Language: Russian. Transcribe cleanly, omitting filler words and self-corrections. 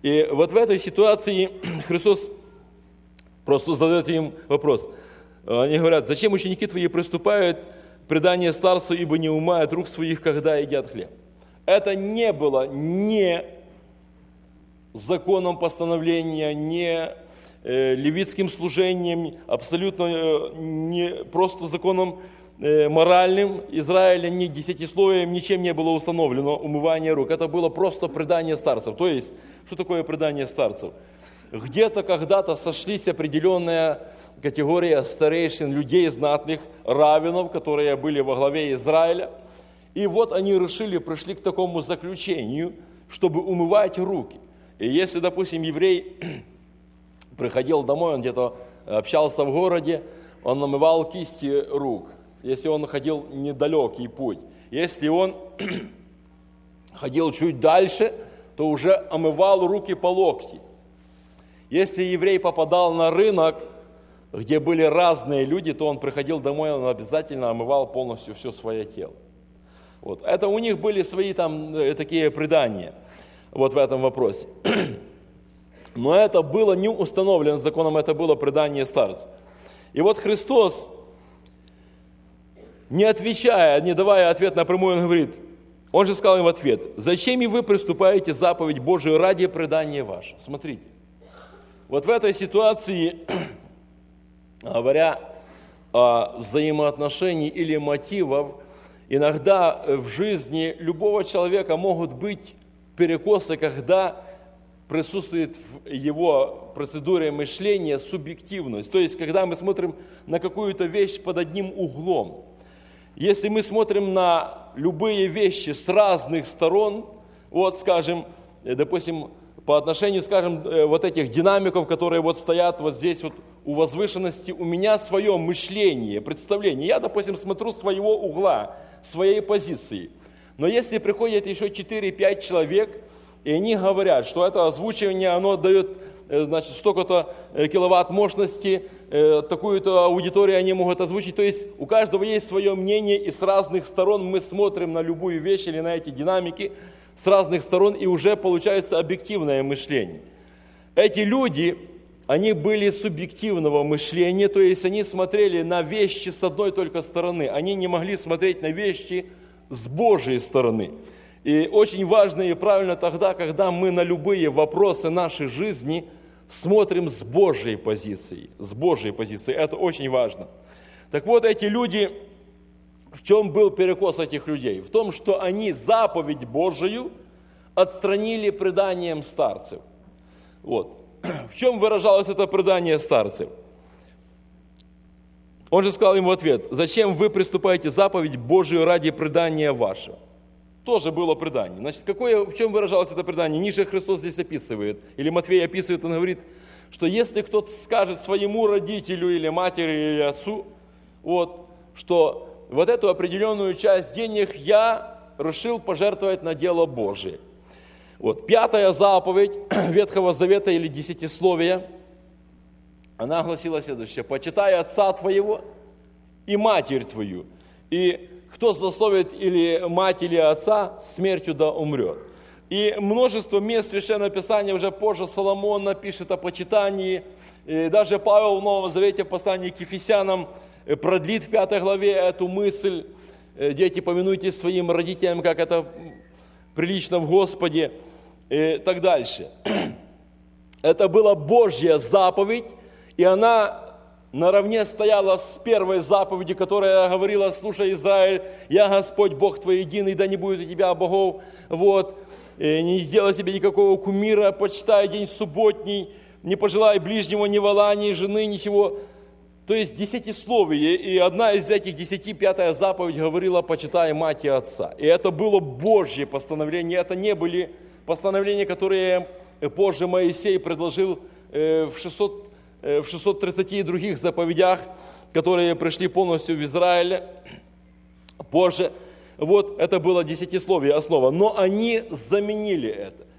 И вот в этой ситуации Христос просто задает им вопрос. Они говорят: зачем ученики твои приступают к преданию старцу, ибо не умают рук своих, когда едят хлеб? Это не было ни законом постановления, ни левитским служением, абсолютно не просто законом моральным Израиля, ни десятисловием, ничем не было установлено умывание рук. Это было просто предание старцев. То есть, что такое предание старцев? Где-то когда-то сошлись определенная категория старейшин, людей знатных, раввинов, которые были во главе Израиля. И вот они пришли к такому заключению, чтобы умывать руки. И если, допустим, еврей приходил домой, он где-то общался в городе, он намывал кисти рук, если он ходил недалекий путь. Если он ходил чуть дальше, то уже омывал руки по локти. Если еврей попадал на рынок, где были разные люди, то он приходил домой, он обязательно омывал полностью все свое тело. Вот. Это у них были свои там такие предания вот в этом вопросе. Но это было не установлено законом, это было предание старцев. И вот Христос, не отвечая, не давая ответ напрямую, он говорит, он же сказал им в ответ: зачем и вы приступаете заповедь Божию ради предания вашего? Смотрите, вот в этой ситуации, говоря о взаимоотношении или мотивах, иногда в жизни любого человека могут быть перекосы, когда присутствует в его процедуре мышления субъективность. То есть, когда мы смотрим на какую-то вещь под одним углом. Если мы смотрим на любые вещи с разных сторон, вот, скажем, допустим, по отношению, скажем, вот этих динамиков, которые вот стоят вот здесь вот у возвышенности, у меня свое мышление, представление. Я, допустим, смотрю с своего угла, своей позиции. Но если приходит еще 4-5 человек, и они говорят, что это озвучивание, оно дает, значит, столько-то киловатт мощности, такую-то аудиторию они могут озвучить. То есть у каждого есть свое мнение, и с разных сторон мы смотрим на любую вещь или на эти динамики с разных сторон, и уже получается объективное мышление. Эти люди, они были субъективного мышления, то есть они смотрели на вещи с одной только стороны, они не могли смотреть на вещи с Божьей стороны. И очень важно и правильно тогда, когда мы на любые вопросы нашей жизни смотрим с Божьей позиции. С Божьей позиции. Это очень важно. Так вот, эти люди, в чем был перекос этих людей? В том, что они заповедь Божию отстранили преданием старцев. Вот. В чем выражалось это предание старцев? Он же сказал им в ответ: зачем вы приступаете заповедь Божию ради предания вашего? Тоже было предание. Значит, в чем выражалось это предание? Ниже Христос здесь описывает, или Матфей описывает, он говорит, что если кто-то скажет своему родителю или матери или отцу, вот, что вот эту определенную часть денег я решил пожертвовать на дело Божие. Вот, 5-я заповедь Ветхого Завета или Десятисловия, она гласила следующее: почитай отца твоего и матерь твою, и кто злословит или мать, или отца, смертью да умрет. И множество мест Священного Писания, уже позже Соломон напишет о почитании, и даже Павел в Новом Завете в послании к Ефесянам продлит в 5 главе эту мысль: дети, повинуйтесь своим родителям, как это прилично в Господе, и так дальше. Это была Божья заповедь, и она наравне стояла с первой заповедью, которая говорила: слушай, Израиль, я Господь Бог твой единый, да не будет у тебя богов, вот, не сделай себе никакого кумира, почитай день субботний, не пожелай ближнего ни вола, ни жены, ничего. То есть десятисловие, и одна из этих 10, 5-я заповедь говорила: почитай мать и отца. И это было Божье постановление, это не были постановления, которые позже Моисей предложил в 630 и других заповедях, которые пришли полностью в Израиле позже. Вот это было десятисловие, основа. Но они заменили это.